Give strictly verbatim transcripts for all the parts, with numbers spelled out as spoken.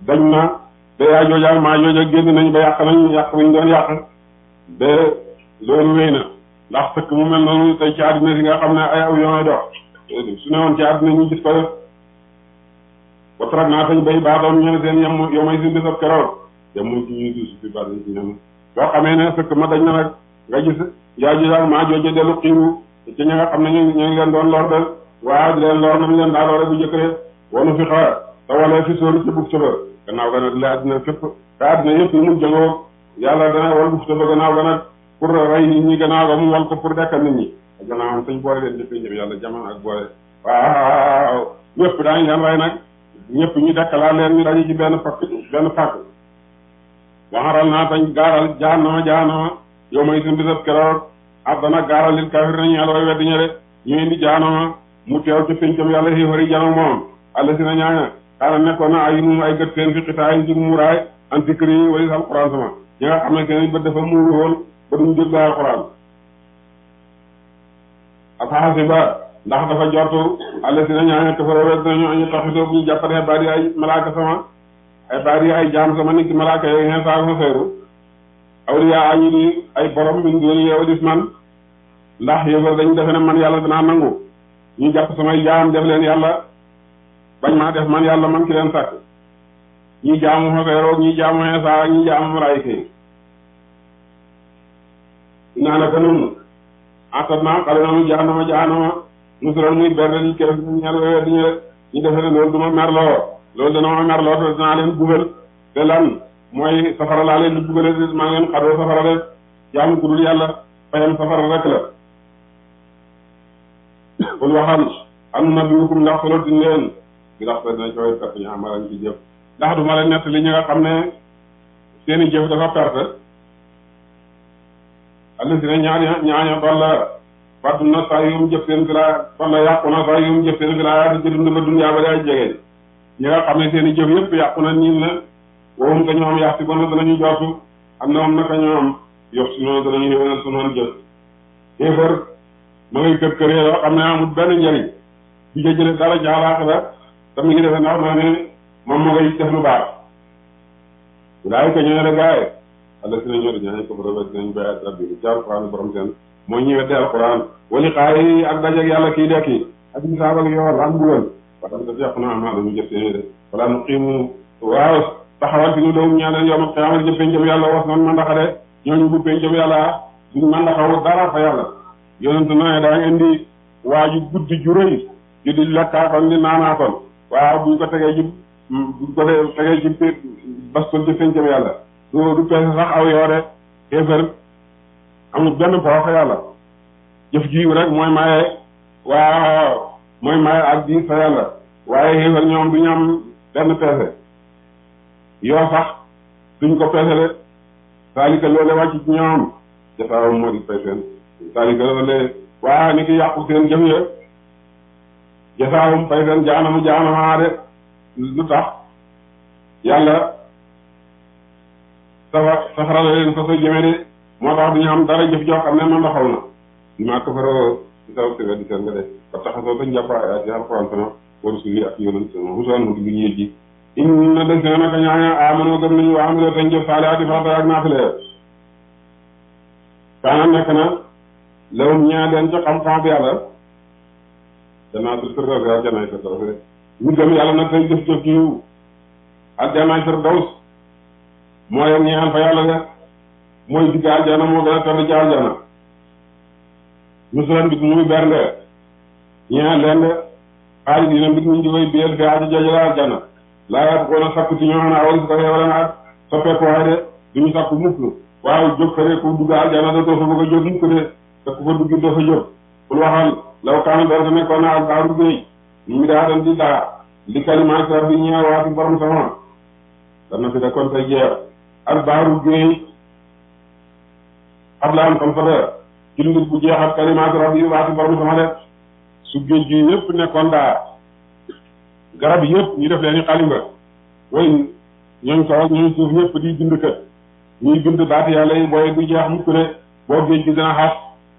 dañ na ba yaa jooja maa jooja génn nañ ba yàq nañ yàq nañ doon yàq ba loolu wéy na ndax sëkk mu mel noonu tey ci àddina si nga xam ne ay avion yi dox su ne woon ci àddina ñu gis ko ba tarak naa tañ bay baadoon ñu ne seen yem yomay si bisab keroog yem mu ci ñuy duusi fi baa dañ ci ñam boo xamee ne sëkk ma dañ na nag nga gis yaa jooja maa jooja dellu xiiru ci ñi nga xam ne ñu ñu ngi leen doon lor de waaw di leen lor nañ leen daa loore bu njëkk de wanu fi xaar te wala fi sóoru ci bug saba gannaaw ga nag la àddina fépp te àddina yëpp yi mu jëngoo yàlla dana wal bug saba gannaaw ga nag pour rey nit ñi gannaaw ga mu wal ko pour dekkal nit ñi gannaaw am sañ boole leen jëppe ñëpp yàlla jaman ak boole waaw ñëpp daañu leen rey nag ñëpp ñu dekkalaat leen ñu daje ci benn pakk benn pakk waxaral naa tañ gaaral jaanama jaanama yow may suñu bisab keroog ab dana gaaral lit kafir nañu yàlla way weddi ña de ñu indi jaanama mu teew ci péncam yàlla xiifari janoog moom àlla si na ñaaña xaala nekkoon na ay num ay gët seen fi xitaay ci muraay antikri yi wali alquran sama ñi nga xam ne keneen bët dafa muuru woon ba duñ déglu alquran afaxasi ba ndax dafa jortu àlla si na ñaaña kafara wedd nañu añu taxitoo bu ñu jàppatee baadi ay malaaka sama ay baadi ay jaam sama nit ki malaaka yooyu xeen saa fa xeeru awliya añu di ay borom min dooni yow dis man ndax yëfar dañ defe ne man yàlla danaa nangu ñu jàpp samay jaam def leen yàlla bañ maa def man yàlla man ki leen sàkk ñi jaamu xafeeroog ñi jaamu xeesa ñi jaamu malaayika yi naa naka noonu atat naa xale namu jaanama jaanama musural muy berde di kere ñel wee diñu rek ñu defe ne loolu du ma merloo loolu dana ma merloo te dinaa leen bugal te lan mooy safara laa leen di bugale di maa ngeen xadoo safara de jaamu ku dul yàlla fayam safara rek la kon waxal am na biukum ndax solo din leen bi ndax te dina cooy perte ñu amalañ ci jëf ndax du ma leen nett li ñi nga xam ne seeni jëf dafa perte alla si ne ñaaña ñaaña balla fàttu na saa yum jëf seen bila balla yàqu na saa yum jëf seen bila yaa di jëdund ba dunyaa ba day jege ñi nga xam ne seeni jëf yëpp yàqu na niin na wowum ka ñoom yàq si bon danañu jootu am na moom naka ñoom yox si noonu danañu yéwénal sunoon jëf kéefër ma ngay kër kër yoo xam ne amul benn njëriñ bi nga jëlee dara jaaraax la te mi ngi defee ndax naa ne moom ma ngay def lu baax daay ko ñëwee rek gaaye alla si na ñoo di ñaañe ko fa rafet dinañ bay ak rabbi ci alquran borom seen moo ñuy wedde alquran wali xaay ak dajeeg yàlla kii dekki ak misaab ak yool ak mbugal waxam daf yàqu na amaa dañu jëf seen de wala nu xiimu waaw taxawal fi nu dowum ñaa leen yooma xiyaamal jëf pencam yàlla was noonu mandaxade ñooñu bu pencam yàlla duñ mandaxawu dara fa yàlla yonent na daa indi waaju guddi ju rëy ju di lekkaakoon di naanaakoon waaw buñ ko tegee ci buñ ko tegee ci baskol ci pencam yàlla du du peese sax aw yoore kéefër amul benn foofa yàlla jëf jiw rek mooy maye waaw mooy maye ak di fa yàlla waaye kéefër ñoom du ñu am benn peese yoo sax duñ ko peese de saalika loole wàcc ci ñoom jasaawam moo di peeseen saalika loole waaw ni ki yàqu seen jëf ya jasaawum peeseen jaanamu jaanamaa de lu tax yàlla safa safara la leen fa sa jëme de moo tax duñu am dara jëf joo xam ne man doxaw na di maa kafaroo di saw siga di seen nga de ba taxasoo tañ jàpp ay ci alquran sama war suli ak yonent sama husoon mu di lu ñuy ji in na dëgg na naka ñaaña amanoo gëm nañu waa amiloo tañ jëf saalihaati farata ak naafile kaana nekk na lawum ñaa leen ca xam-xam bi yàlla janaatul firdaws ak janaay firdaws de ñu gëm yàlla nag tey jëf jëf yiw ak janaay firdaws mooy ñeexal fa yàlla de mooy digg aljana moo gën a tedd ci aljana musulan bit muy bernde ñeexal leen de xaalis dina mbit muñ di koy biyel fi aji jajala aljana laa yaat koon a sakku ci ñoo xam ne awal si ko xeewale naat soppeeku waay de duñu sakku mukk waaw jóg fa de ku dugg aljana da doo fa bëgg a jóg mukk de te ku fa dugg doo fa jóg pour waxal law kaana doon sa nekkoon na ak baaru géej ñu mi daa dan di daa li kalimaat rabbi ñeew waati borom sama dana fi de kon tay jeex ak baaru géej xam la am tam fa de ci nit bu jeex ak kalimaat rabbi waati borom sama de su géej gi yëpp nekkoon daa garab yëpp ñu def leen ni xalimba way ñooñ kaw ak ñooñ suuf ñëpp di bind kët ñuy bind baati yàlla yi booye du jeex mukk ne boo géej gi dina xas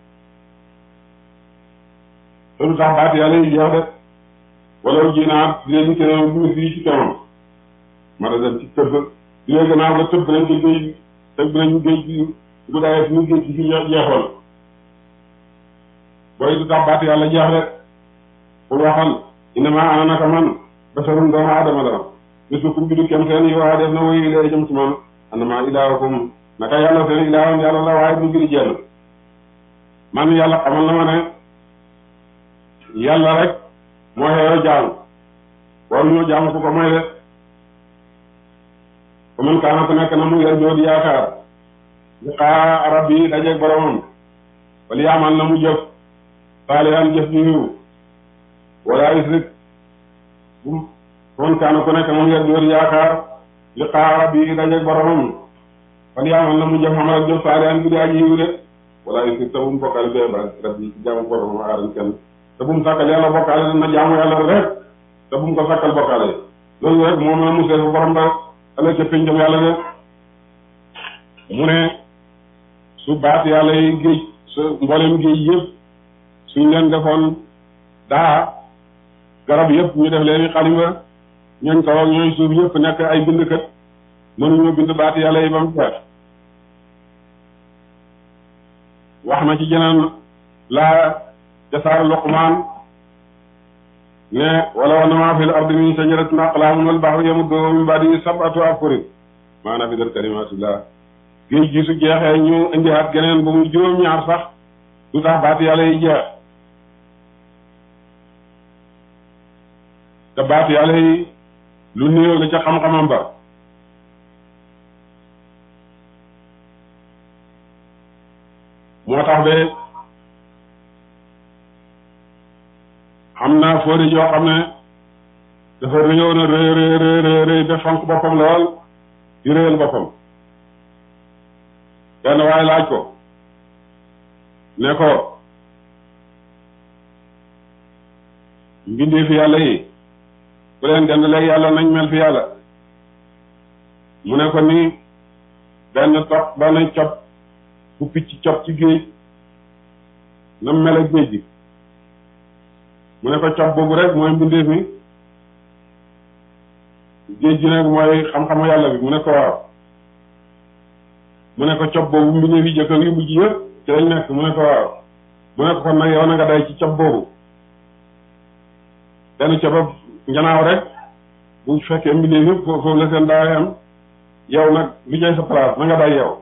te lu tax baati yàlla yi jeex de wala ji naa dinañu keneen bu fii ci kanam ma da dem ci tëbb di lee gannaaw nga tëbb nañ ci géej tëbb nañu géej gi bu dayee suñu géej gi fi jeexoon booy du tax baat yàlla jeex rek pour waxal innama ana naka man basarun doomu aadama la mislukum bi du kem seen yi waa def na woyu ilee jëm ci man annama ilaahukum naka yàlla seen ilaahum yàlla la waaye du ngir jenn man yàlla xamal na ma ne yàlla rek moo xeeyoo jaamu war ñoo jaamu ku ko may de ko man kaana ku nekk na mu yer joo di yaakaar liqaa rabbi dajeeg boromam wala yaamal na mu jëf saalihan jëf ju yiw wala isrik bu man kaana ku nekk na mu yer joo di yaakaar liqaa rabbi dajeeg boromam wala yaamal na mu jëf xamal ak jëf saalihan bu di aji yiw de wala isrik te bu mu bokkal bee ba rabbi ci jaamu boromam aaran kenn te bu mu sàkkal yàlla bokkaale dana jaamu yàlla rek te bu mu ko sàkkal bokkaale loolu rek moom la mu seet borom ba ëllëg ca pénjam yàlla de mu ne su baat yàlla yi géej su mboolem géej yëpp suñ leen defoon daa garab yëpp ñu def leen i xalima ñooñ kaw ak ñooñ suuf yëpp nekk ay bindkat mënuñoo bind baat yàlla yi ba mu jeex wax na ci jeneen laa jasaar Luqmaan ne wala wa maa fil ardi min shajaratin aqlaamun wal bahru yamudduhu min ba'dihi sab'atu abhurin maa nafidat kalimaatullah géej gi su jeexee ñu indiwaat geneen bu muy juróom-ñaar sax du tax baati yàlla yi jeex te baati yàlla yi lu néew la ca xam-xamam ba moo tax ba xam naa fóori joo xam ne dafa réyoon a rëy rëy rëy rëy def fonk boppam lool di réyal boppam benn waaye laaj ko ne ko mbindee fi yàlla yi bu leen dend léegi yàlla nañ mel fi yàlla mu ne ko ni benn topp benn cop bu picc cop ci géej na mel ak géej gi mu ne ko cop boobu rek mooy mbindeef mi géej gi nag mooy xam-xamu yàlla bi mu ne ko waaw mu ne ko cop boobu mbindeef yi jëkk yu mujj yëpp ci lañ nekk mu ne ko waaw mu ne ko kon nag yow na nga day ci cop boobu benn copab njanaaw rek bu fekkee mbindeef yëpp foofu la seen daay am yow nag li jay sa place na nga day yow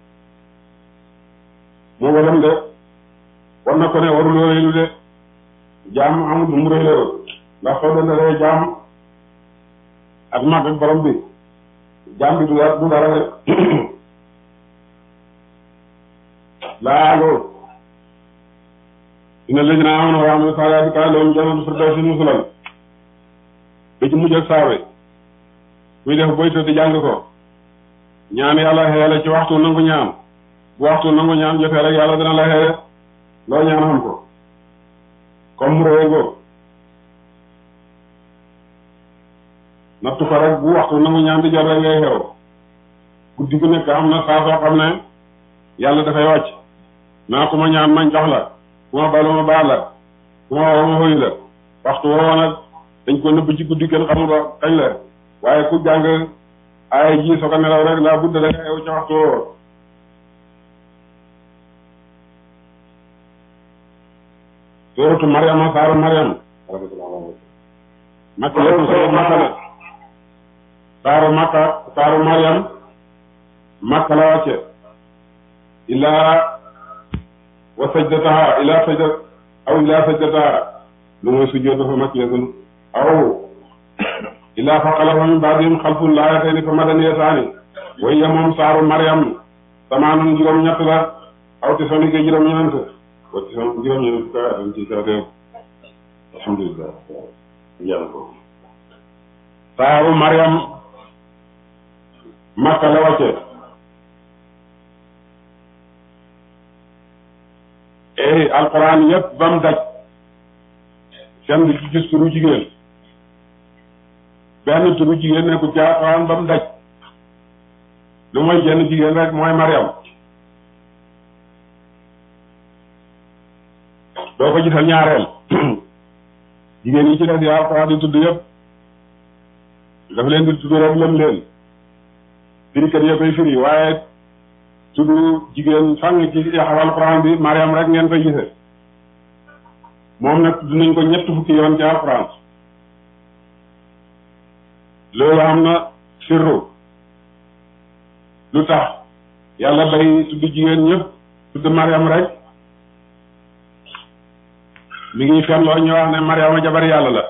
moo waram de war na ko ne waruloo réylu de jaam amul lu mu réyloo ndax soo dendalee jaam ak mag ak borom bi jaam bi du dara du dara de laaloo inna alladhina amanu wa amilu salihati kaana lahum jannatu firdawsi nuzulan ba ci mujj ak saawe kuy def boy tëdd jàng ko ñaan yàlla xeele ci waxtu nangu ñaan bu waxtu nangu ñaan jotee rek yàlla dina la xeele loo ñaan xam ko comme mu réy go nattu ko rek bu waxtu nangu ñaan di jot rek ngay xew guddi gu nekk am na saa soo xam ne yàlla dafay wàcc naa ku ma ñaan mañ jox la ku ma balu ma baal la ku ma woo ma xëy la waxtu woo nag dañ ko nëbb ci guddi kenn xamul ba kañ la waaye ku jàng ay ji soo ko nelaw rek laa budd rek xew ca waxtu woo suuratu Maryam saaru Maryam makka la saaru makka la saaru makka saaru Maryam makka la wàcce ilaa wa sajdataha ilaa sajda aw ilaa sajdataha lu mooy sujjóot dafa makkiyatun aw ilaa faqalafa min ba'dihim xalfun laa ya'tani fa madaniyataani wa hiya moom saaru Maryam samaanun juróom ñett la aw te soni ke juróom ñeent wa te son juróom ñeent ka dañ ci saateew alhamdulillah ñaan ko saaru Maryam makka la wàcce ey alquran yëpp ba mu daj kenn du ci gis turu jigéen benn turu jigéen nekkul ci alquran ba mu daj lu mooy jenn jigéen rek mooy Maryam doo ko gisal ñaareel jigéen yi ci def yi alquran di tudd yëpp daf leen di tudd rek lëm leen firikat ya koy firi waaye tudd jigéen fang ci yaxawal Alxuraan bi Mariam rek ngeen koy gise moom nag tudd nañ ko ñett fukki yoon ci Alxuraan loolu am na sirru lu tax yàlla bay tudd jigéen ñëpp tudd Mariam rek mi ngi fen loo ñu wax ne Mariama jabar yàlla la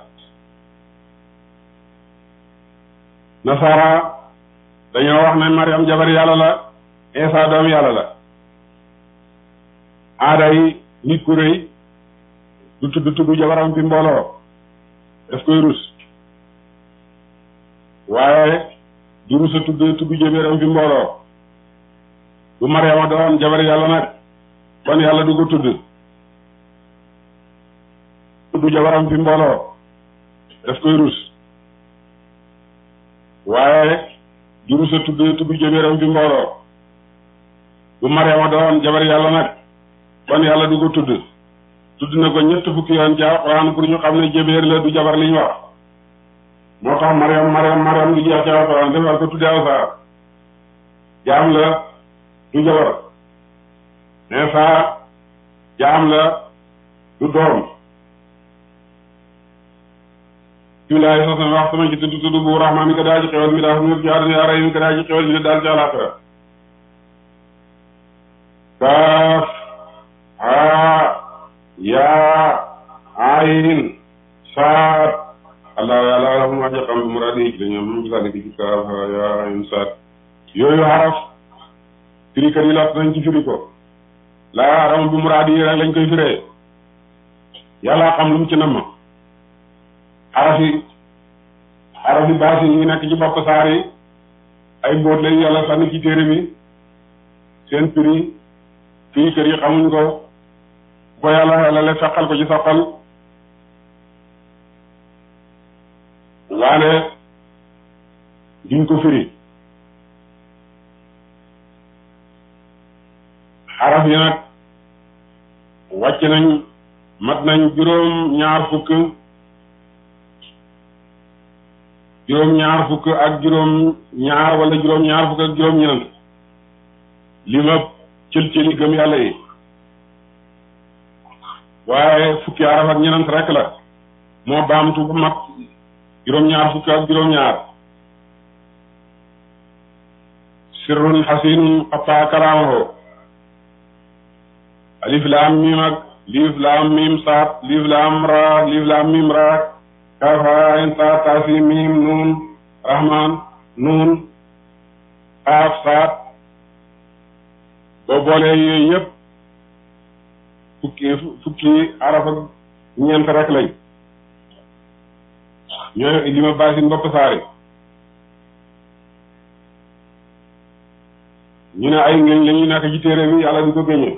nasara dañoo wax ne Mariam jabar yàlla la Isa doom yàlla la aada yi nit ku rëy du tudd tudd jabaram fi mbooloo daf koy rus waaye du rus a tudd tudd jabaram fi mbooloo bu Mariama doon jabar yàlla nag kon yàlla du ko tudd tudd jabaram fi mbooloo daf koy rus waaye du rus a tudd tudd jabaram fi mbooloo bu Mariama doon jabar yàlla nag kon yàlla du ko tudd tudd na ko ñett fukki yoon ci Alxuraan pour ñu xam ne jébéer la du jabar liñ wax moo tax Mariam Mariam Mariam lu jeex ci Alxuraan defal ko tuddee aw saar jaam la du jabar Isa jaam la du doom bismillaahi sa sama wax sama ci tudd tudd bu rahmaan mi ko daa ci xewal mi daa xam ci àdduna yaa rey mi ko daa ci xewal mi ne daal ci àllaaxira kaaf haa yaa ayin saat allah yàlla ala mu waxe xam muraad yi ci dañoo mu gisaane ki ci kaaf haa yaa ayin saat yooyu xaraf firikat yi lot nañ ci firi ko laa aram bi muraad yi rek lañ koy firee yàlla xam lu mu ci namm xaraf yi xaraf yi baas yi ñu nekk ci bopp saar yi ay mbóot lañ yàlla sànni ci téere bi seen firi fii kër yi xamuñ ko ko yàlla yàlla le feqal ko ci sa xol waane duñ ko firi xaraf yi nag wàcc nañ mat nañ juróom ñaar fukk juróom ñaar fukk ak juróom ñaar wala juróom ñaar fukk ak juróom ñenant li ma cël cëli gëm yàlla yi waaye fukki araf ak ñenant rek la moo baamtu bu mat juróom-ñaar fukki ak juróom-ñaar sirrun xasinun xataa kalaamahu alif laam miim ak liif laam miim saat liif laam ra liif laam miim ra kaaf haa ayn saat taasiim miim nuun rahmaan nuun xaaf saat boo boolee yooyu yëpp fukki fukki araf ak ñeent rek lañ ñooy li ma baasin bopp saari ñu ne ay ngéñ la ñu nekk ci téere bi yàlla di ko géñe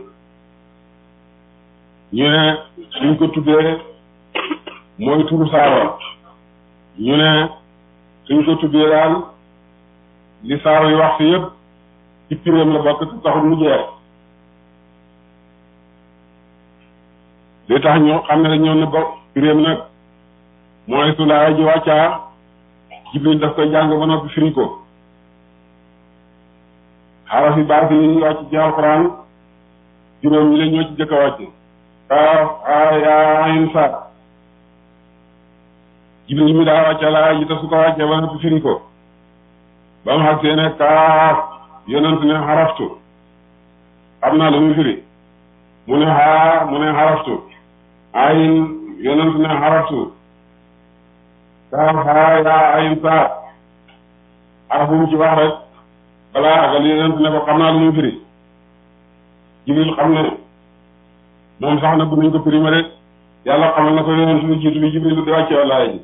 ñu ne suñ ko tuddee mooy turu saaro ñu ne suñ ko tuddee daal li saaro yi wax fi yëpp ci piréem la bokk taxul mu jeex li tax ñu xam ne ñëw na bokk piréem nag mooy su laaya ji wàccaa Jibril daf koy jàng ba noppi firi ko xaraf yi baat yi wàcc ci Alxuraan juróom ñi la ñoo ci jëkk a wàcc kaaf haa yaa ayn saat Jibril mi daa wàcca laaya ji te su ko wàccee ba noppi firi ko ba mu xag see ne kaaf yonent ne xaraftu xam naa lu muy firi mu ne haa mu ne xaraftu ayn yonent ne xaraftu kaaf haa yaa ayn saat araf bu mu ci wax rek balaa agal yonent ne ko xam naa lu muy firi Jibril xam ne moom sax na bu nañ ko firi ma rek yàlla xamal na ko yonent lu jiitu bi Jibril di wàcce laaya ji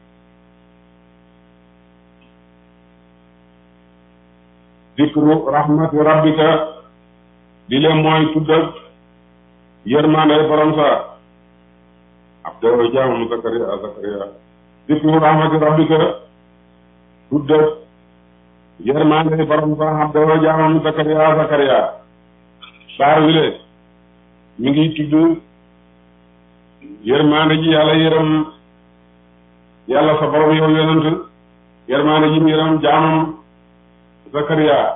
dikru rahmati rabbika di leen mooy tudd ak yërmande borom sa abdou jaamu Zakariya Zakariya dikru rahmati rabbika tudd ak yërmande borom sa abdou jaamu Zakariya Zakariya saar wi le mi ngi tudd yërmande ji yàlla yërëm yàlla sa borom yow yonent yermaane ji mbiram jaamam Zakariya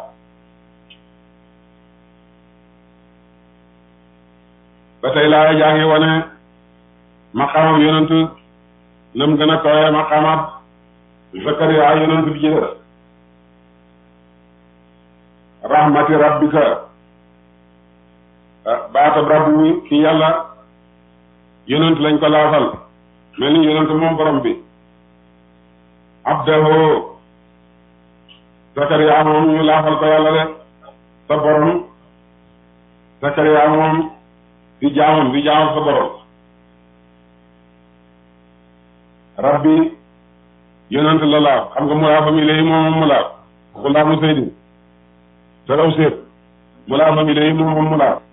ba tey laa jaa ngi wane maqaamam yonent nam gën a kawe maqaamaat Zakariya yonent bi ci des rahmati rabbika baatab rabbu ki yàlla yonent lañ ko laafal mel ni yonent moom borom bi abdahu Zakariya moom ñu laafal ko yàlla de sa borom Zakariya moom di jaamam di jaamam sa borom rabbi yonent la laaf xam nga mu laafam ilayhi moom mu laaf ku laaf mu Seydou te raw séet mu laafam ilayhi moom mu laaf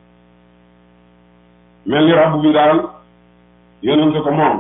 mel ni rabbu bi daal yonent ko moom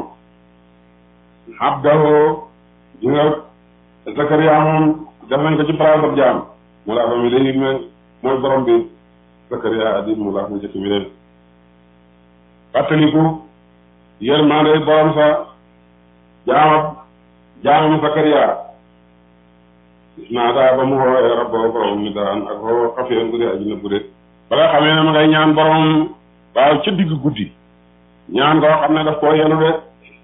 abdahu di nga Zakariya moom def nañ ko ci place ab jaam mu laafam ilayhi mooy borom bi Zakariya addi mu laaf mu jëkk mi leen fàttaliku yërmande borom sa jaamab jaamam Zakariya naa daa ba mu woowee rabboo borom mi daan ak woo xafiyan bu dee aji na bu dee ba nga xamee ne ma ngay ñaan borom waaw ca digg guddi ñaan koo xam ne daf koo yenu de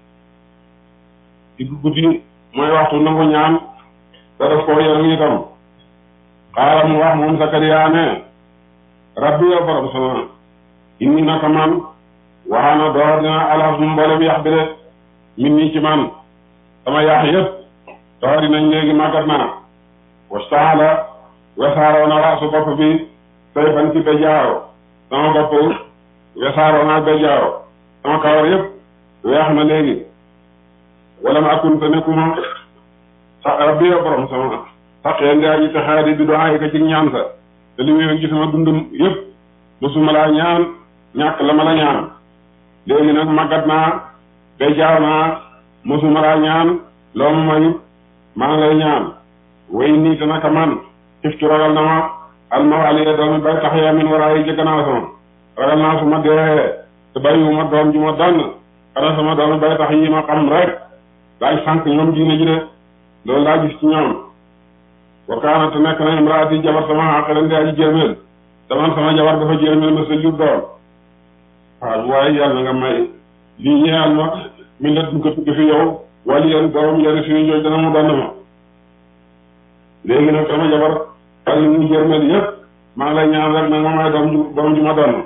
digg guddi mooy waxtu nangu ñaan te daf koo yenu itam xaala mu wax moom Zakariya ne rabbi yow borom sama inni naka man waxaana door dina alxas mu mboolem yax bi de min nii ci man sama yax yëpp door dinañ léegi màggat naa wastaala wesaaroo na raasu bopp bi say fan ci bejaaw sama bopp wesaaroo naa bejaaw sama kawar yëpp weex na léegi wala ma akun te nekkuma sa rabbi yow borom sama saqee ngaa ji te xaari bi doxaay ko ci ñaan sa te li muy ci sama dundum yëpp mosuma laa ñaan ñàkk la ma la ñaan léegi nag màggat naa bejaaw naa mosuma laa ñaan loo ma may maa ngi lay ñaan way nii te naka man xiftu ragal na ma almawaliya doomi bay tax ya min waraayi ci gannaaw sama ragal naa su ma dee te bàyyiwuma doom ju ma donn xanaa sama doomi bay tax yi ma xam rek daay sànq ñoom diine ji de loolu laa gis ci ñoom wa kaana te nekk na imraati jabar sama àqalan di aji jërmeel te man sama jabar dafa jërmeel ma sa jur doom waaw waaye yàlla nga may lii ñeyal ma min la duñ ko tukki fi yow wala yéen doom yéen suñu jooj dana mu donn ma léegi nag sama jabar ak li muy jërmeel yëpp maa ngi lay ñaan rek nag ma may doom ju doom ju ma donn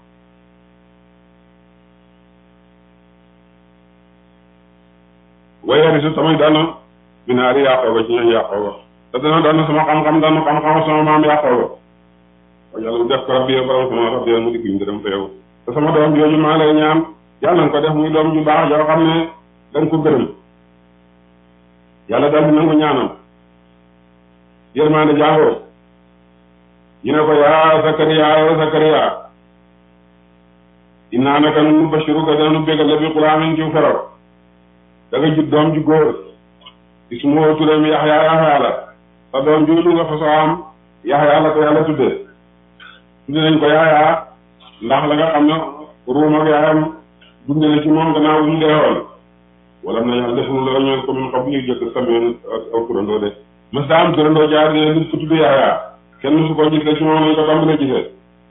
wayari su tamay donn binaari Yaqooba ci ñooñ Yaqooba te dana donn sama xam-xam donn xam-xam sama maam Yaqooba waaye yàlla mu def ko rabbi borom sama rabbi mu dikk ñu dem fa yow te sama doom jooju maa lay ñaan yàlla nga ko def muy doom ju baax joo xam ne danga ko gërëm yàlla daal di nangu ñaanam yërmaande jàngoo ñu ne ko yaa Zakariya yow Zakariya innaa naka nu bashiruka dana nu bégal la bi xulaamin ci fero da nga jut doom ju góor ismuhu turam Yaxya Yaxya la sa doom jooju nga fa soo am Yaxya la ko yàlla tudde tudde nañ ko Yaxya ndax la nga xam ne ruum ak yaayam dund na ci moom gannaaw bu ñu deewoon wala na yàlla deful la ñoon commune xam bu ñuy jëkk sameen aw turandoo de mas daa am turandoo jaar ne nit ko tudd Yaxya kenn musu ko gisee ci moom lañ ko tàmbalee gisee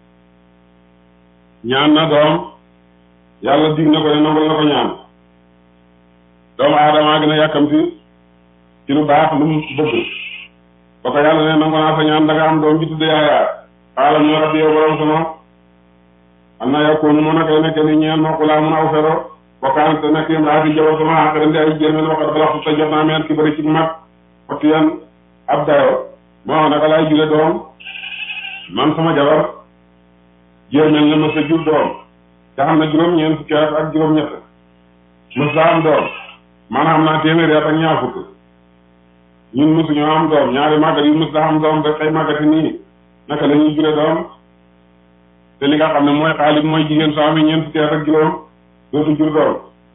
ñaan na doom yàlla dig na ko ne nangul na ko ñaan doomu aadama gën a yàkkamti ci lu baax lu mu bëgg ba ko yàlla ne nangu naa sa ñaan da nga am doom ji tudd Yaxya xaala mu rabbi yow borom sama am na yakunu mu nakay nekk ni ñeel ma xulaa mun aw fero wakkaan te nekk imraati jabar sama àqarandi ay jërmel waxat balaxtu te jot naa meen ki bëri ci mag xottu yan ab dayo moo naka laay jure doom man sama jabar jërmel na ma sa jur doom te xam na juróom-ñeent fukki at ak juróom-ñett mës daa am doom maanaam naa téeméeri at ak ñaar fukk ñun mësuñoo am doom ñaari màggat yu mës daa am doom ba xëy màggati nii naka la ñuy jure doom te li nga xam ne mooy xaalis mooy jigéen soo amee ñeent fukki at ak juróom dootu jur doom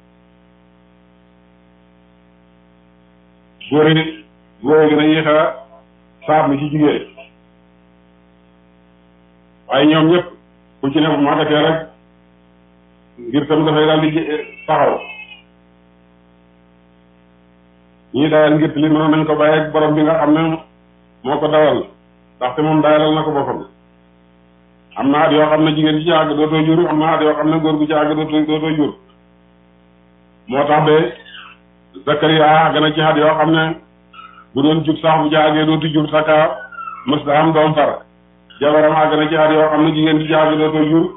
góor yi góor yi gën a yéex a saab ni ci jigéen waaye ñoom ñëpp ku ci ne bu màggatee rek ngir tam dafay daal di taxaw ñii dayal ngir li mënoon nañ ko bàyyi ak borom bi nga xam ne moo ko dawal ndaxte moom dayalal na ko boppam. am na at yoo xam ne jigéen ci ci àgg dootoo jur am na at yoo xam ne góor gu ci àgg dootoo dootoo jur moo tax ba Zakariya àgg na ci at yoo xam ne bu doon jub sax bu ci àggee dootu jur saka mës da am doom far jabaram àgg na ci at yoo xam ne jigéen ci ci àgg dootoo jur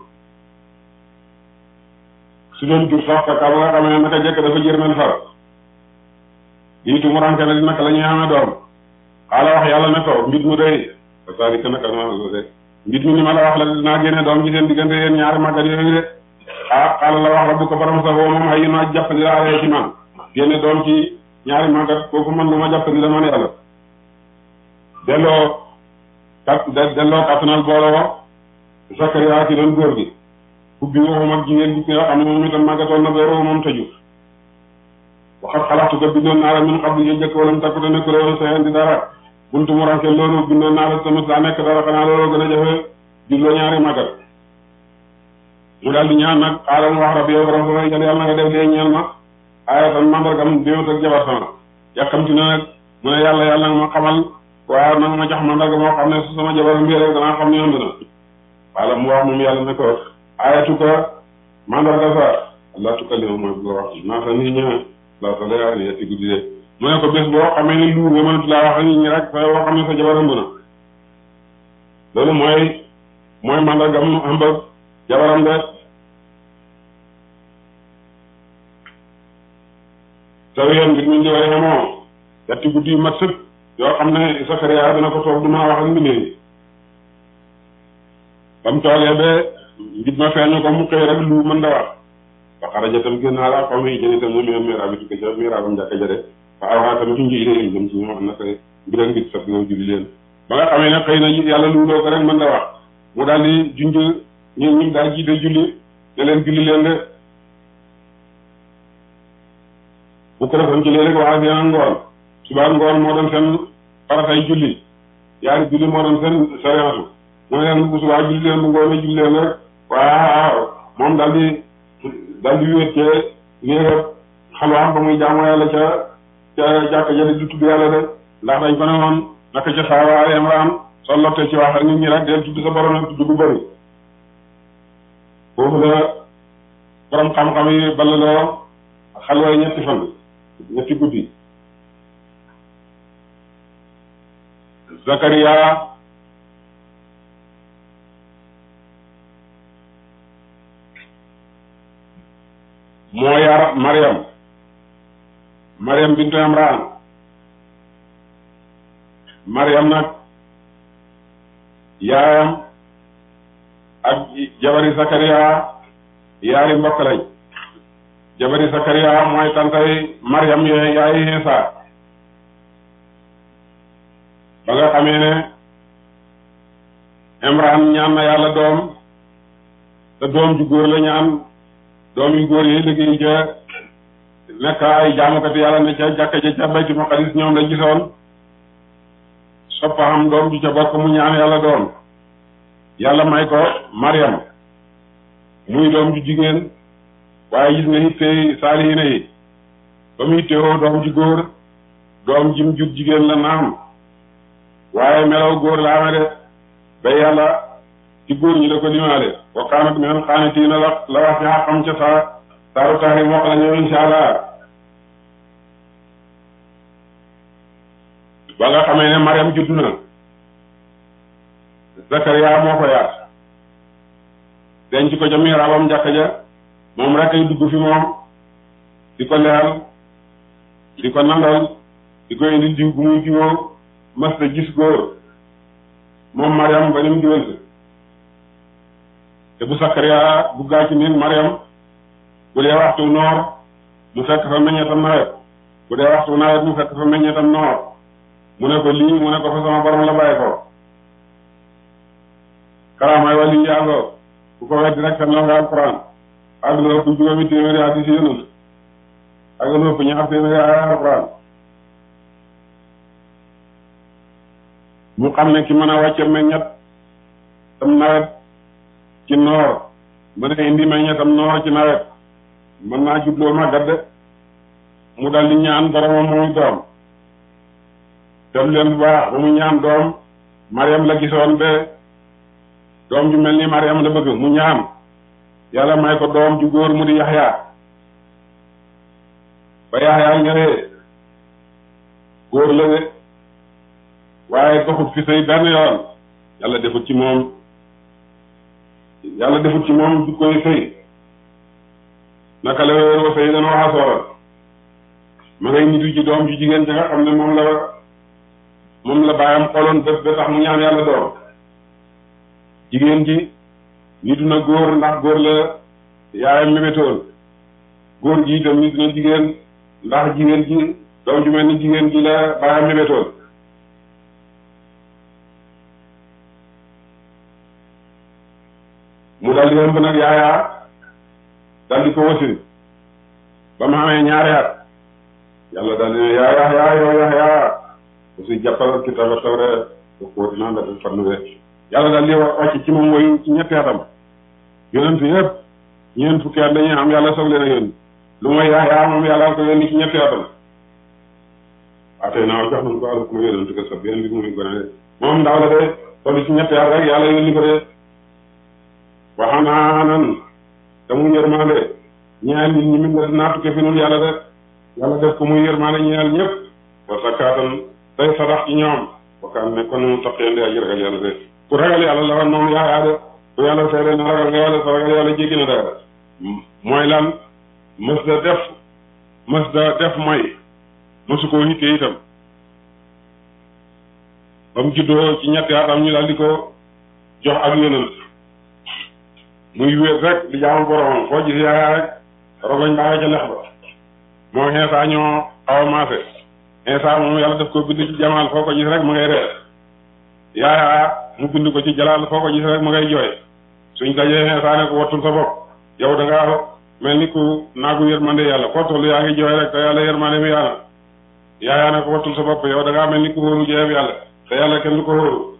su doon jur sax saka ba nga xam ne naka jëkk dafa jërmel far lii tumuranke na di naka la ñuy amee doom xaala wax yàlla ne ko mbit mu day c'est-à-dire que naka noonu de mbit mi ni ma la wax la dinaa génne doom ci seen diggante yéen ñaari màggat yooyu de ah xaala la wax rabbu ko borom sa woo moom ay yéen a jàppandi la alee ci man génne doom ci ñaari màggat kooku man lu ma jàppandi la man yàlla delloo kat delloo kattanal booloo Zakariya ci doon góor gi ubbi waxum ak jigéen bi nga xam ne moom itam màggatoon na beeroo moom tëju waxat xalaatu ko bindoon naa la min xam li jëkk wala mu takku te nekk loolu sa di dara buntu mu ranke loolu bindoon naa la tamit daa nekk dara xanaa loolu gën a jafe julloo ñaari màggat mu daal di ñaan nag xaaral mu wax rabbi yow borom sama yàlla na nga def dee ñeel ma aaya tan mandargam déwét ak jabar sama yàkkamti na nag mu ne yàlla yàlla nga ma xamal waaye nag ma jox mandarga moo xam ne su sama jabar mbii rek danaa xam ne yomb na wala mu wax moom yàlla ne ko aayatu ko mandarga sa allah tukallimu mooy bu ko wax naa sa nii ñëwee la sa lay ani yetti guddi de mu ne ko bés boo xamee ne lu nga mënatu laa wax nit ñi rek sa boo xam ne sa jabar ëmb na loolu mooy mooy mandargam ëmb jabaram de saw yéen ngir ñu di way xamoo yetti guddi yu mat sëpp yoo xam ne Zakariya dina ko toog du ma wax ak mbindee yi ba mu toogee ba ngit ma feeñu ko mu xëy rek lu mën da wax ba xaraja tam génn ala xaw ma yi jëni tam mu mi mirabi tukki ca mirabam njàkka ja de fa awaa tamit ñu ngi leen jëm ci ñoo xam ne kay mbir ak ngit sat na julli leen ba nga xamee ne xëy na yàlla lu loo ko rek mën da wax mu daal di junj ñu ñu daal jiite julli ne leen julli leen de bu ko defoon ci léeg-léeg wax ak yeneen ngoon suba ngoon moo doon seen faratay julli yaari julli moo doon seen sariatu mu ne leen bu subaa julli leen bu ngoonee julli leen rek waaw moom daal di daal di wéet cee néega xalwaam ba muy jaamu yàlla ca ca jàkka ja di tudd yàlla de ndax dañ ko ne woon naka ca saawa Imraan soo lottee ci wax ak nit ñi rek del tudd sa borom nag tudd bu bëri foofu la borom xam-xam yi ballaloo xalwa ñetti fan ñetti guddi Zakariya moo yar Mariam Mariam bintu Imraan Mariam nag yaayam ak jabari Zakariya yaari mbokk lañ jabari Zakariya mooy tantay Mariam yee yaayi Iisa ba nga xamee ne Imraan ñaan na yàlla doom te doom ju góor la ñaan doom yu góor yi liggéey ca nekk ay jaamukati yàlla ne ca jàkka ja ca Baytul Maqdis ñoom la gisoon soppa xam doom ju ca bokk mu ñaan yàlla doom yàlla may ko Mariam muy doom ju jigéen waaye gis nga hittee saalihiina yi ba mu hittewoo doom ju góor doom jim jur jigéen la naam waaye melaw góor la amee de ba yàlla ci góor ñi da ko limaale wa kaanat minal qaanitiina la la wax ci xam ca saa saaru Tahrim wax la ñëw insha allah ba nga xamee ne Mariam judd na Zakariya moo ko yaat denc ko ca miiraabam jàkka ja moom rek ay dugg fi moom di ko leeral di ko nandal di ko indi diw gu muy diwoo mas ta gis góor moom Mariam ba ni mu diwante te bu Zakariya bu gaa ci nit Mariam bu dee waxtu noor mu fekk fa meññetam nawet bu dee waxtu nawet mu fekk fa meññetam noor mu ne ko lii mu ne ko fa sama borom la bàyyi ko karaamay wàllu njàngoo ku ko weddi rek seen la nga alquran ak lu ëpp juróomi téeméeri hadiis yonent ak lu ëpp ñaar téeméeri ay alquran mu xam ne ki mën a wàcce meññet tam nawet ci noor mën a indi meññetam noor ci nawet mën naa jubloo màggat de mu dal di ñaan boromam muy doom dem leen bu baax ba mu ñaan doom Mariam la gisoon be doom ju mel ni Mariam la bëgg mu ñaan yàlla may ko doom ju góor mu di Yaxya ba Yaxya ñëwee góor la de waaye doxut fi sëy benn yoon yàlla defut ci moom yàlla defut ci moom du koy sëy naka la wéeroo sëy dana waxa sooral ma ngay nitu ci doom ju jigéen ja nga xam ne moom la moom la bàyyam xooloon bët ba tax mu ñaan yàlla doom jigéen ji nitu na góor ndax góor la yaayam mébétoon góor gi itam nitu na jigéen ndax jigéen ji doom ju mel ni jigéen ji la bàyyam mébétoon mu dal di ëmb nag Yaxya dal di ko wasin ba mu xamee ñaari at yàlla dal di ne yaa Yaxya yow Yaxya aussi jàppal kitaaba tawreet ko kóoti naan la def farnu de yàlla dal di wàcc ci moom mooy ci ñetti atam yonent yëpp ñeent fukki at dañuy am yàlla soog leen a yónni lu mooy Yaxya moom yàlla ko yónni ci ñetti atam atey naaw jox nañ ko àll ku ma yonent ko sab yéen bi muy gone de moom ndaw la de toll ci ñetti at rek yàlla yónni ko de waxanaanan te mu yërmaande ñeel nit ñi min nga naatuke fi nun yàlla de yàlla def ko muy yërmaande ñeel ñëpp wa sakkaatan tey sadax ci ñoom wakaan ne kon mu taqeende aji ragal yàlla de ku ragal yàlla la woon moom Yaxya de ku yàlla seede na ragal nga yàlla sa ragal yàlla jéggi na dara mooy lan mës da def mës da def mooy mësu koo hittee itam ba mu juddoo ci ñetti atam ñu daal di ko jox ak yonent muy wéet rek di jaamu boromam foo gis Yaxya rek rogoñ baa ca lex ba moo Iisaa ñoo xaw a maase Iisaa moom yàlla def ko bind ci jamaal foo ko gis rek mu ngay reer Yaxya mu bind ko ci jalaal foo ko gis rek mu ngay jooy suñ dajee Iisaa ne ko wattul sa bopp yow da ngaa mel ni ku naagu yërmande yàlla foo tollu yaa ngi jooy rek te yàlla yërmande mi yàlla Yaxya ne ko wattul sa bopp yow da ngaa mel ni ku hóoru jeeb yàlla te yàlla kenn du ko hóoru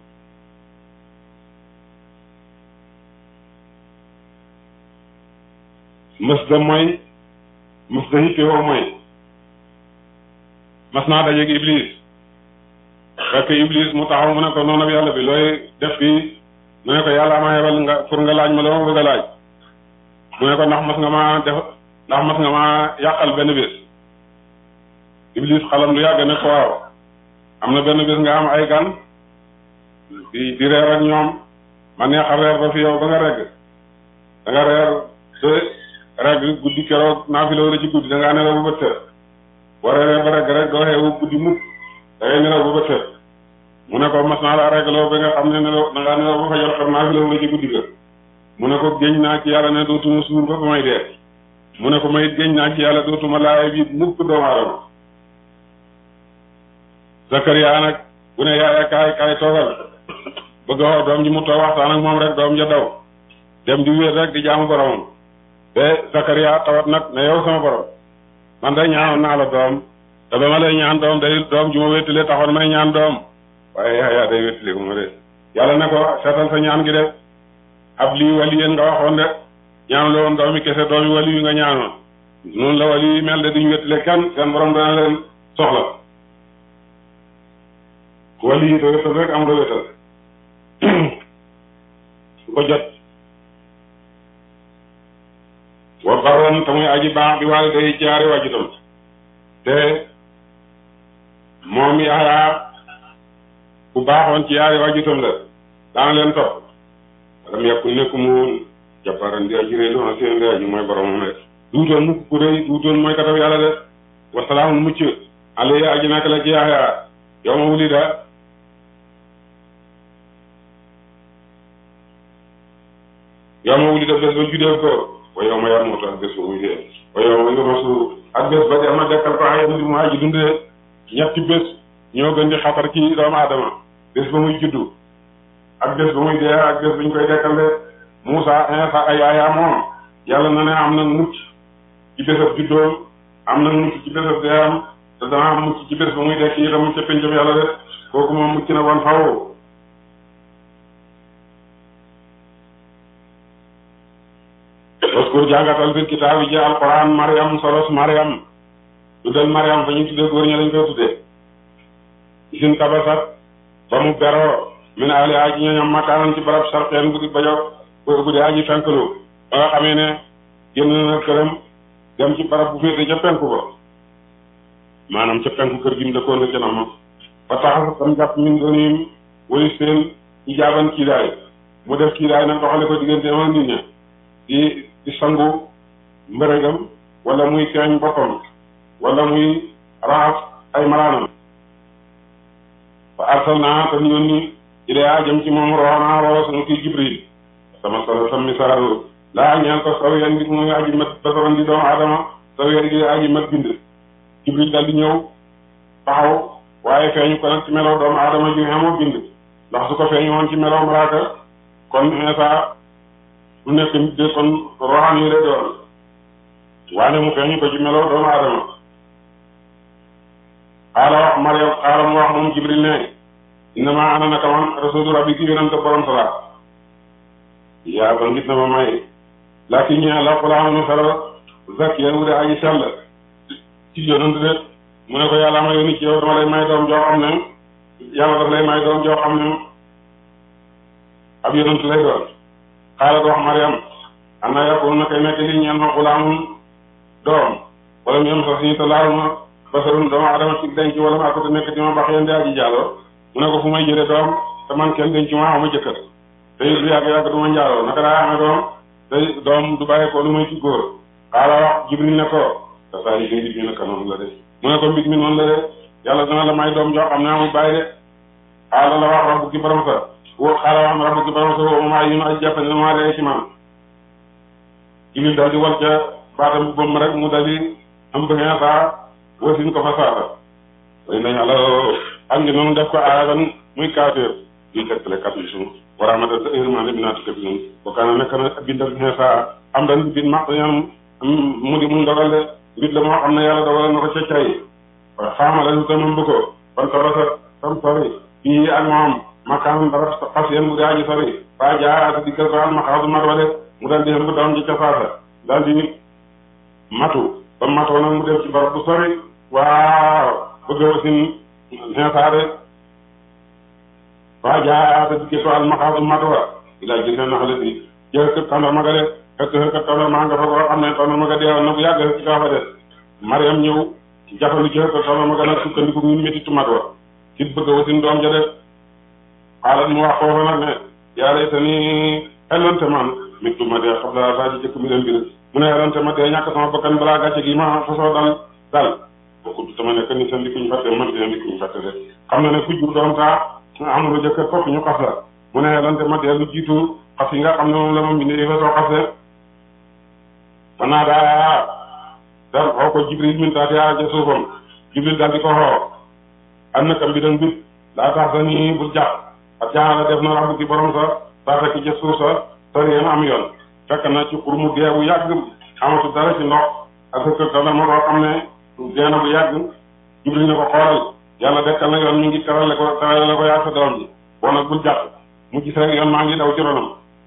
mës da mooy mës da hittewoo mooy mas naa dajeeg Iblis fekk Iblis mu taxaw mu ne ko noonu yàlla bi looy def fii mu ne ko yàlla ma yebal nga pour nga laaj ma la ma bëgg a laaj mu ne ko ndax mas nga ma def ndax mas nga ma yàqal benn bés Iblis xalam lu yàgg ne ko waaw am na benn bés nga am ay gan di di reer ak ñoom ma neex a reer ba fi yow ba nga regg da nga reer ba regg guddi keroog naa fi la ci guddi da ngaa nelaw ba bët set boo reeree ba regg rek doo xeewu guddi mukk da ngay nelaw ba bët set mu ne ko mas naa la reggloo ba nga xam ne nelaw da ngaa nelaw ba fa jot xam naa fi la ci guddi ga mu ne ko géñ naa ci yàlla ne dootuma suur ba ba may dee mu ne ko mayit géñ naa ci yàlla dootuma laay bi mukk doomu aadama Zakariya nag bu ne yaaya kaay kaay toogal bëgg a doom ji mu toog waxtaan ak moom rek doom ja daw dem di wéet rek di jaamu boromam te Zakariya tawat nag ne yow sama borom man day ñaanoon naa la doom te ba ma lay ñaan doom day doom ju ma wéttalee taxoon may ñaan doom waaye Yaxya day wéttali ko ma de yàlla ne ko seetal sa ñaan gi de ab lii wali yéen nga waxoon de ñaan la woon doomi kese doomi wali yu nga ñaanoon noonu la wali yi mel de duñu wéttale kenn seen borom dana leen soxla wali yi da wéttal rek am da wéttal su ko jot wa barran te muy aji baax bi waale day jaari wàjutam te moom Yaxya bu baaxoon ci yaari wàjutam la daana leen topp adam yàkku nekku mu jàpparan di aji réy doona seen di aji mooy boromam rek duutoon mukk ku réy duutoon mooy katab yàlla de wasalaamun mucc alayhi aji nak la ci Yaxya yow ma wulida yow ma wulida bés ba juddee ko wa yow ma yamuutu ak bés ba muy dee wa yow ma yubasu ak bés ba dee ma dekkal ko ay mu aji dundee ñetti bés ñoo gën di xatar ci doomu aadama bés ba muy juddu ak bés ba muy dee ak bés buñ koy dekkal de Muusa Iisaa ay Yaxya moom yàlla na ne am na mucc ci bésab juddoom am na mucc ci bésab dee am te dana am mucc ci bés ba muy dekk itam ca pencam yàlla de kooku moom mucc na woon faw waskur jàngatal fil kitaabi ji alquran Mariam solos Mariam tuddal Mariam fa ñu tuddee góor ña lañ koy tuddee isin tabasat ba mu beroo min ali aji ñooñam makaanan ci barab sarxeen bu di bajo bu di aji fenkalu ba nga xamee ne génn na këram dem ci barab bu féete ca penku ba maanaam ca penku kër gi mu dëkkoon na ca nam ba taxas tam jàpp min dooni wali seen ci jaaban kiidaay mu def kiidaay nag doxale ko diggante ma nit ña di di sangu mbërëgam wala muy teeñ boppam wala muy raxas ay malaanam fa arsalnaa te ñu yónni ilaa jëm ci moom roxanaa wala sunu kii Jibril sama solo sam misaaru laa ñaan ko saw yeen ngir muy aji mat basaran di doomu aadama saw yeen gi aji mat bind Jibril daal di ñëw taxaw waaye feeñu ko nag ci melow doomu aadama ji amoo bind ndax su ko feeñu woon ci melow malaaka kon Iisaa du nekk nit de kon roxaan yi lay doon waane mu feeñu ko ci melow doomu aadama xaala wax Mariam xaala mu wax moom Jibril ne innama ana naka man rasulu rabbi ki yonente borom sala yaa ba ngit na ma may laakin ñe la xulaa nu salo zakiyyan wu de aji sell ci yonent de mu ne ko yàlla ma yónni ci yow dama lay may doom joo xam ne yàlla daf lay may doom joo xam ne ab yonent lay doon xaalat wax Mariam ana yakunu na kay nekk li ñeen ma xulaamun doom wala mu yem sa suñu te laalu ma basarun doomu adama ci denc wala maa ko te nekk di ma bax yeen di aji jaaloo mu ne ko fu may jëlee doom te man kenn denc ma xama jëkkër te du yàgg yàgg du ma njaaloo naka daa amee doom te doom du bàyyi ko lu may ci góor xaala wax Jibril ne ko te saa yi fii di naka noonu la de mu ne ko mbir mi noonu la de yàlla dana la may doom joo xam ne amul bàyyi de xaala la wax rabbu ki borom sa wo xaala wax rabbu ki borom sa wo maa yi nu aji jàpp ne maa dee ci man Jibril daal di wal ca baatam bu bëm rek mu daal di am bëggee saa wasin ko fa saata way nañ ala am ngi noonu def ko aadan muy kaafir yuy tegtale kat yi suñu waraamata sa irmane bi naatu kabi noonu bokkaana nekk na bindal ne saa am dan bin maq ñam mu di muy dogal de nit la moo xam ne yàlla dogal na ko ca cay xaamala lu tamam bu ko ban tabasa tam sori bii ak moom makkaan dara xas yéen bu di aji sori fa jaa dikkal ko al maxaadu marwa de mu dal di hëmb doom ji ca saasa daal di matu ba matoo nag mu dem ci barab bu sori waaw bëgg a wasin neesaare fa jaa dikkal ko al maxaadu marwa ilaa jël seen naxale si jël kër tàndarma ga de fekk kër tàndarma nga fa boo xam ne tàndarma ga deewoon na bu yàgg ci kaa fa des Mariam ñëw jafandu ci kër tàndarma ga nag sukkandiku ñu métti tumat wa ci bëgg a wasin doom ja de xaalat mu wax foofu nag ne yaa laytanii xellante man mi tumat ya xam laa saa ji jëkk mi leen bir mu ne xellante ma dee ñàkk sama bakkan balaa gàcce gi ma fasoo dal dal bokkut sama nekk ni seen likuñ fàtte man seen likuñ fàtte de xam na ne ku jur doom taa amul jëkkër fokk ñu xas la mu ne xellante ma dee lu jiitu xas yi nga xam ne moom la ma bindee fa soo xas de fanaa daa dal xoo ko Jibril min taati yaa ca suufam Jibril daal di ko xoo am na kam bi dang bit daa tax sa nii bul jàpp ak jaxala def na rabbu ki borom sa saa fekk ca suuf sa sori yéen am yoon fekk na ci xur mu dee bu yàgg amatu dara ci ndox ak sa kër tàndarma boo xam ne dee na bu yàgg Jibril ne ko xoolal yàlla dekkal na yoon mi ngi terale ko terale ko yaa sa doom ji boo nag bul jàpp mu gis rek yoon maa ngi daw ci ronam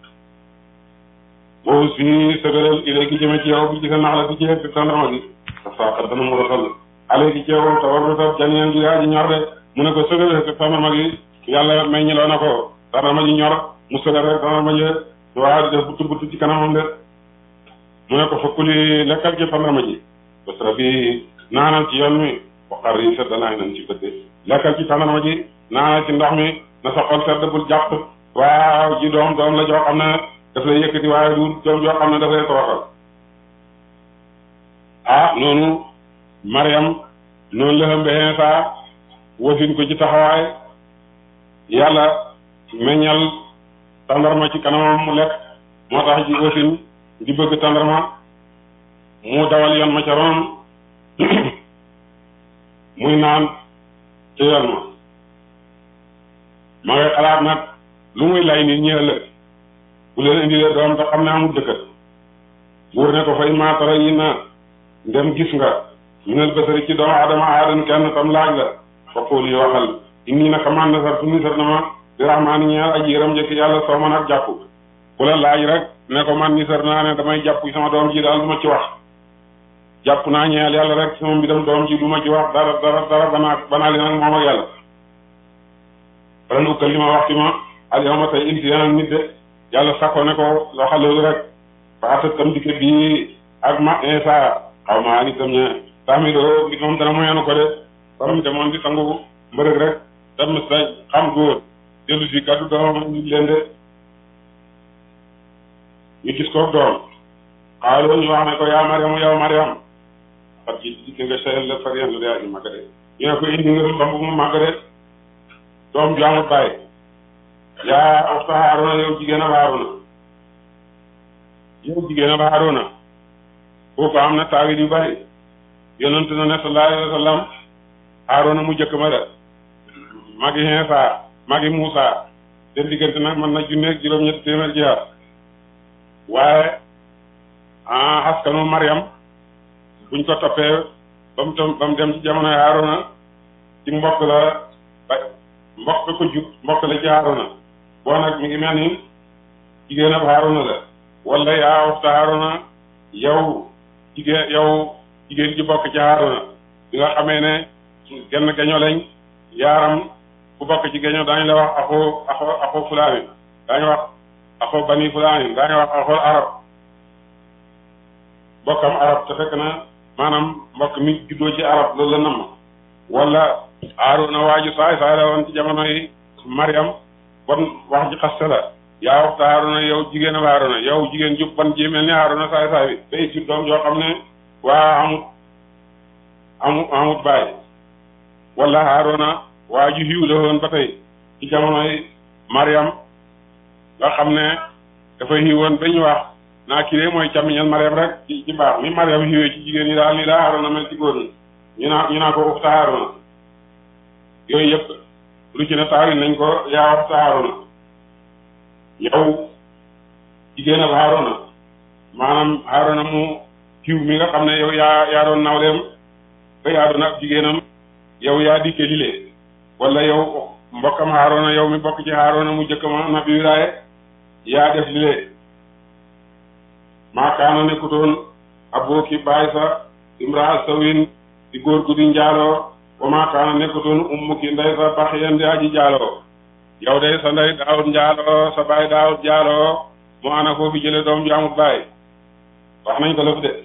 boobu si sëgëral ilée gi jëme ci yow bi gisa nax la si ci kër tàndarma gi sa saaxat dana mu rafal ale gi ci yow te war na sa janeen gi yaa ji ñor de mu ne ko sëgëral kër tàndarma gi yàlla may ñiloo na ko tàndarma ji ñor mu sëgal rek tàndarma ji waaw di def butu butu ci kanamam de mu ne ko fakkuli lekkal ci tàndarma ji basra bi naanal ci yoon mi waxar yi sedd laay nañ ci bëdde lekkal ci tàndarma ji naanal ci ndox mi na sa xol sedd bul jàpp waaw ji doom doom la joo xam ne daf lay yëkkati waaye du doom joo xam ne daf lay toroxal ah noonu Mariam noonu la ëmbee saa wasin ko ci taxawaay yàlla meññal tàndarma ci kanamam mu lekk moo tax ji wasin di bëgg tàndarma mu dawal yoon ma ca ronam muy naan ci yoon ma ma ngay xalaat nag lu muy lay nit ñi ëllëg bu leen indilee doom te xam ne amul jëkkër buur ne ko fay maatara yi na ndem gis nga minal basari ci doomu adama aadan kenn tam laaj la faqul yi waxal inni naka man nasartu nisar na ma di rahmaani ñeel aji yëram njëkk yàlla soo man ak jàpp ku la laaj rek ne ko man nisar naa ne damay jàpp sama doom ji daal du ma ci wax jàpp naa ñeel yàlla rek sama mbiram doom ji du ma ci wax dara dara dara banaa banaa li nag moom ak yàlla ren ukkal li ma waxti ma al yawma tey insi yeneen nit de yàlla sakko ne ko loxa loolu rek fa atat tam dikke bii ak ma Isa xaw ma ni tam ñe tamidoo ngi moom dana moyenu ko de borom demoon di sangu mbërëg rek tam sa xam góor dellu si kaddu doomam nit leen de ñu gis ko doom xaaloo ñu wax ne ko yaa Mariam yow Mariam parce que dikke nga sayel la far yenn de aji màgg de ñu ne ko indi nga lu bamb mu màgg de doom ju amut bàyyi yaa waxta Haaruna yow jigéen a Haaruna yow jigéen a Haaruna kooku am na taawil yu bari yonent na ne sallallahu alayhi wa sallam Haaruna mu jëkk ma de magi Iisaa magi Muusaa seen diggante nag mën na junneeg juróom-ñetti téeméer jihaat waaye ah askanu Mariam buñ ko toppee ba mu tam ba mu dem ci jamono Haaruna ci mbokk la ba mbokk ko jub mbokk la ci Haaruna boo nag mi ngi mel ni jigéen ab Haaruna la wala yaa waxta Haaruna yow jigéen yow jigéen ji bokk ci Haaruna bi nga xamee ne genn gaño lañ yaaram ku bokk ci gaño daañu la wax axoo axoo axoo fulaani daañu wax axoo bani fulaani daañu wax axoo arab bokkam arab te fekk na maanaam mbokk mi juddoo ci arab loolu la namm wala Haaruna waaju saay saay la woon ci jamono yi Mariam bon wax ji xaste la yaa waxta Haaruna yow jigéen ab Haaruna yow jigéen jub ban ji mel ni Haaruna saay saay bi day ci doom yoo xam ne waa amut amut amut bàyyi wala Haaruna waaju xiiw la woon ba tey ci jamono yi Mariam nga xam ne dafa xiiwoon ba ñu wax naa kii de mooy càmmiñal Mariam rek ci ci baax mi Mariam xiiwee ci jigéen ñi daal nii la Haaruna mel ci góor ñi ñu naa ñu naa ko waxta Haaruna yooyu yëpp lu ci ne taawil nañ ko yaa waxta Haaruna yow jigéen ab Haaruna maanaam Haaruna mu xiiw mi nga xam ne yow yaa yaa doon nawleem ba yaa doon ak jigéenam yow yaa dikke lile wala yow mbokkam Haaruna yow mi bokk ci Haaruna mu jëkk ma nabi wilaaye yaa def lile maakaana nekkutoon abooki baay sa imraa sawin di góor gu di njaaloo wa maakaana nekkutoon ummuki ndey sa baxiyan di aji jaaloo yow de sa ndey daawut njaaloo sa baay daawut jaaloo mu ana foofu jële doom ju amut baay wax nañ ko lëf de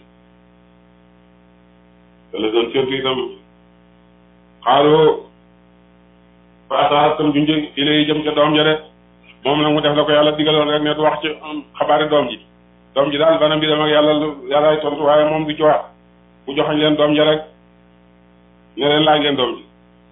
te la doon séntu itam xaaloo faasa tam junjë ilay jëm ca doom ja de moom nag mu def la ko yàlla digaloon rek ne du wax ci xabaari doom ji doom ji daal bana mbiram ak yàlla yàllaay tontu waaye moom du ci wax bu joxañ leen doom ja rek ne leen laaj leen doom ji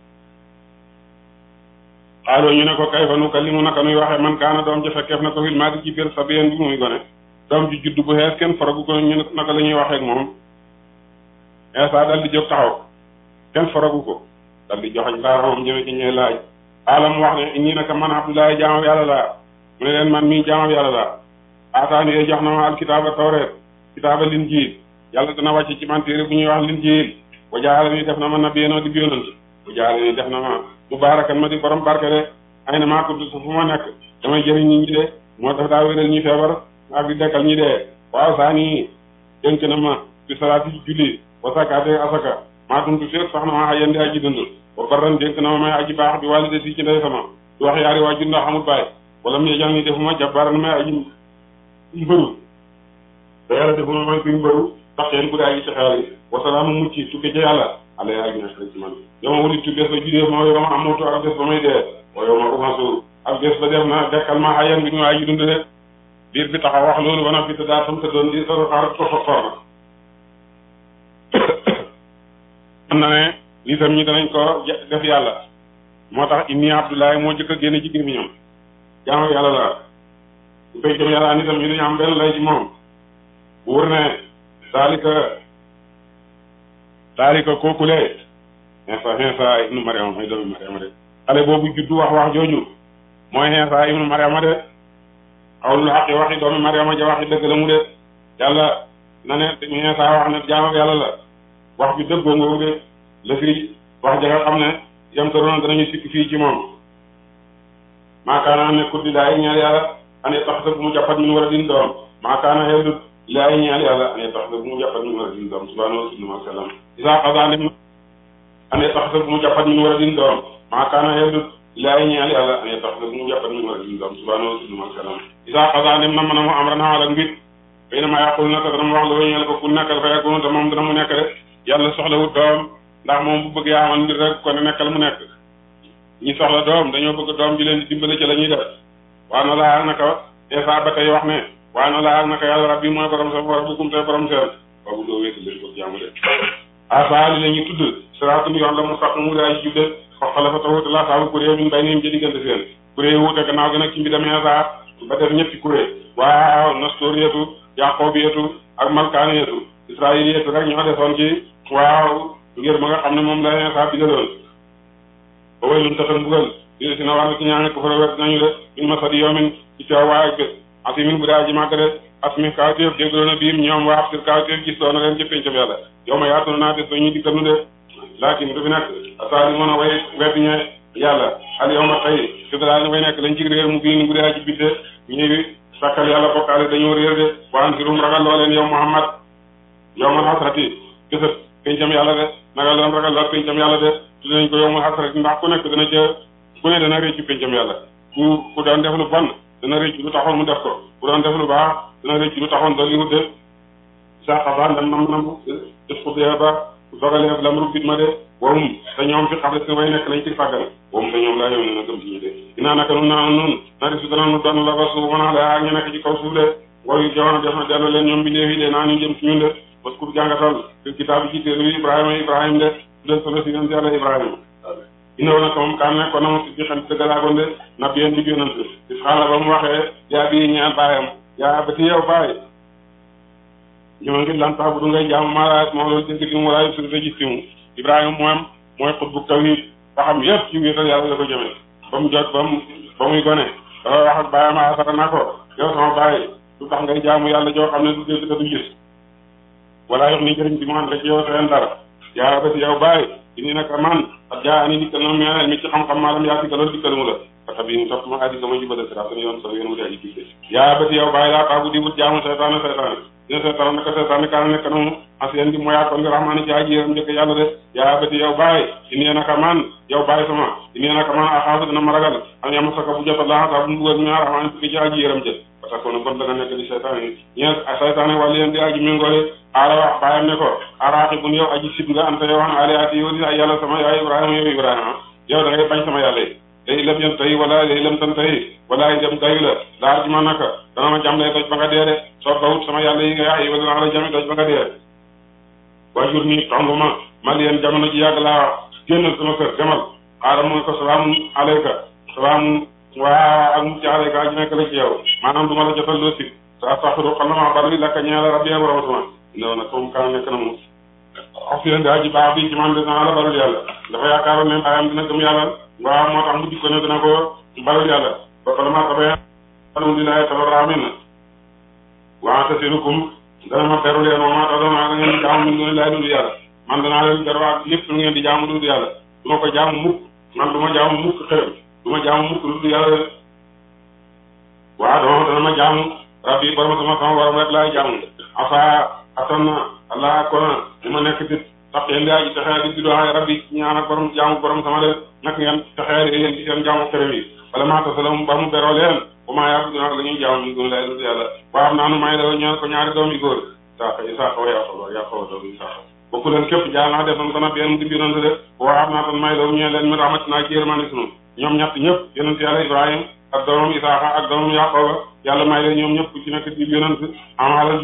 xaaloo ñu ne ko kay fa nu kallimu naka nuy waxee man kaana doom ja fekkeef na ko fil maa di ci biir sabiyan bi muy gone doom ji judd bu xees kenn faragu ko ñu naka la ñuy waxee ak moom Isa dal di jóg taxaw kenn faragu ko dal di joxañ baaraamam jëme ci ñee laaj alam wax ne ñii naka man Abdoulaye jaamab yàlla laa mu ne leen man mii jaamab yàlla laa aataani yee jox na ma al kitaaba tawreet kitaaba linjiil yàlla dana wàcc ci man téere bu ñuy wax linjiil wa jaala ni def na ma nabiyyan di yonent wa jaala ni def na ma mubaarakan ma di borom barke de ay na maa tudd su fu ma nekk damay jëriñ ñi ñi de moo tax daa wéral ñi feebar ak di dekkal ñi dee waaw saa nii dénk na ma bi salaati ci julli wa sakaate asaka maa dundu feeg sax na ma ay yandi aji dund wa barran dénk na ma may aji baax bi waalidati ci ndey sama du wax yaari waajur ndax amul baay wala mu yejal ni defuma jabbaran may aji mbëru te yàlla defuma may kuy mbëru ndax teen bu dee aji sexeer yi wasalaamu mucc tukke ca yàlla ala yaa aji nekk ci man yow ma wulitu bés ba judee ma yow ma amatu ak bés ba may dee wa yow ma umasu ak bés ba def na dekkal ma ayan bi ñu aji dund de biir bi taxaw wax loolu ba noppi te daal sam te doon di soro xaar tofa xor na xam na ne nitam ñi danañ ko def yàlla moo tax inni Abdoulaye moo jëkk a génne ci gémmiñam jaamu yàlla la bu koy jëm yàlla nitam ñi dañu am benn lay ci moom buur ne saalika saalika kookulee Iisaa Iisaa ibnu Mariama mooy doomi Mariama de xale boobu juddu wax wax jooju mooy Iisaa ibnu Mariama de xawlul xaqi waxi doomi Mariama ja waxi dëgg la mu de yàlla na ne Iisaa wax ne jaamu yàlla la wax bi dëggoo ngoogu de la fi wax ja nga xam ne yam taroona danañu sikk fii ci moom maakaana ne kuddi daay ñeel yàlla ane tax sa bu mu jàppat min war a din doom maakaana xeldut laay ñeel yàlla ane tax bu mu jàppat min war a din doom subhanahu wa sallam sallam isa xasanim ane tax bu mu jàppat min war a din doom maa kaana yeddu laay ñeel yàlla ane tax bu mu jàppat min war a din doom subhanahu wa sallam sallam isa xasanim na mën a mu am ran xaalak mbir xëy na ma yàqul na te dana mu wax la way ñeel ko ku nekkal fa yakunu te moom dana mu nekk rek yàlla soxlawut doom ndax moom bu bëgg yaa amal mbir rek kon nekkal mu nekk ñi soxla doom dañoo bëgg doom ji leen di dimbale ci la ñuy def waa na laa ak naka Isa ba tey wax ne waa na laa ak naka yàlla rabbi mooy borom sa borom bu kum tey borom seen boobu doo wéetu leen ko jaamu de asa li la ñuy tudd siraatum yoon la mu sax mu daay jubde wax xala fa tawut la saabu kuréel min bay nim ci diggante seen kuréel wuute gannaaw gi nag ci mbidam Isa ba def ñetti kuréel waaw nastoriyatu yaqobiyatu ak malkaaniyatu israiliyatu rek ñoo defoon ci waaw ngir ma nga xam ne moom la Isa bi daloon ba way lun taxan mbugal dina si na wàll ci ñaange ko fa wet nañu de min ma sadi yoomin ci coow waay bés asimin bu daa ji màgg de asmi kawtéef dégloon a biim ñoom waa absir kawtéef gis doona leen jëppeñ ca yàlla yow ma yaatuna naa des dañuy dikkal nu de laakin du fi nekk asaali mën a way weddi ñe yàlla al yow ma tey si dalaa ni way nekk lañ ci réer mu bii bu daa ji bidde ñuy sakkal yàlla bokkaale dañoo réer de waan sirum ragal loo leen yow Muhammad yow man xasrati gësët pencam yàlla de nagal leen ragal loo pencam yàlla de tu dinañ ko yow man xasrati ndax ku nekk dana ca ku ne dana réccu pencam yàlla ku ku doon def lu bon dana réccu lu taxoon mu def ko ku doon def lu baax dana réccu lu taxoon dolli wut de sa xaban dan nam nam def ko dee ba dogalee lam rubbit ma de wowum te ñoom fi xam ne way nekk lañ ci fàggal wowum te ñoom laa yow ne na gëm ci ñu de dinaa naka nun naa nun na di su dana nu doon la ba suuf mën a la ñu nekk ci kaw suuf de wayu jamono def na delloo leen ñoom bi léefi de naa ñu jëm ci ñun de parce que jàngatal te kitaab bi ci téere bi Ibrahima Ibrahima de su leen solo si yonent yàlla Ibrahima innaw na comme kan ne kon na mu si xam te dëggalaagoon de nab yéen di yonent is xaala ba mu waxee yaa bii ñaan baayam yaa ba ti yow baay ñoo ngi lan tax bu du ngay jaamu maalaat moo loolu dégg di mu walaay su te gis ti mu Ibrahima moom mooy xutbu tawhid ba xam yëpp ci wéetal yàlla la ko jëmee ba mu jot ba mu ba muy gone dafa wax ak baayam asara na ko yow sama baay du tax ngay jaamu yàlla joo xam ne du dégg te du gis wala yox ni jëriñ bi mu ànd rek yow seen dara yaa ba ti yow baay ini naka man ak jaa ani dikkal na mel mi ci xam-xam maalam yaa dikkaloon dikkalu mu la parce que bii topp ma addi sama jubale sira tan yoon sa yoon wu dee ji yaa ba ti yow baay laa taabu di wut jaamu seytaane seytaane dina seytaane naka seytaane kaana nekk na mu asiyeen di moyaa kon nga rahmaani ci aji yéram njëkk yàlla de yaa ba ti yow baay ini naka man yow baay sama ini naka man axaasu dina ma ragal am yama saka bu jota laa sa bu mbugal mi rahmaani ci ci aji yéram jël parce que kon da nga nekk di seytaane ñe seytaane wàllu yéen di aji méngóole aala wax baayam ne ko araaxi bun yow aji sib nga anta yow an aliati yow di ay yàlla sama yaay Ibrahima yow Ibrahima yow da ngay bañ sama yàlla yi day lem yan tay wala day lem tan tay wala ay dem dayu la daar ji ma naka dana ma jam lay doj ba nga dee de soo bawut sama yàlla yi nga yaay wala dana la jami doj ba nga dee waajur nii tomb ma man yéen jamono ji yàgg laa génnal sama kër demal xaaral mu ko salaamu aleyka salaamu waa ak mucc aleyka aji nekk la ci yow maanaam du ma la jotal loo sib sa astaxfiru xam na maa bari lakka ñeela rabbi ak borom no nag moom kaan nekk na mu oxsiden daa ji baax bi ci man dina la barul yàlla dafa yaakaaroon ne baayam dina gëm yàlla waaw moo tax mu dikko ne dina ko barul yàlla ba pare maa tabe alhamdulilahi tabarramin waa tasirukum dana ma beru leen wa maa tax doona da ngeen di jaamu min duni laay dudu yàlla man danaa leen beru ak lépp lu ngeen di jaamu dudu yàlla du ma ko jaamu mukk man du ma jaamu mukk xërëm du ma jaamu mukk dudu yàlla waaw dama dana ma jaamu rabbi borom sama sama borom rek laay jaamu asa attan na allah kon li ma nekk di sax yéen daa ji texee di biddoxaay rabbi ñaan ak borom jaamu borom sama de nak ngeen texee yéen ci seen jaamu xërëm yi wala maa tasalam ba mu beroo leen bu maa yàgg dina la ñuy jaamu min duni laahi dudu yàlla waa am naa nu may la ñaan ko ñaari doom yu góor saaka Isaaxa wa Yaqooba Yaqooba doom Isaaxa bokku leen képp jaal naa def nañ ko nag yéen di yonent de waa am naa tan may la ñeen leen mi rahmat naa ci yërmande sunu ñoom ñett ñëpp yonent yàlla Ibrahima ak doomam Isaaxa ak doomam Yaqooba yàlla may leen ñoom ñëpp ci nekk di yonent am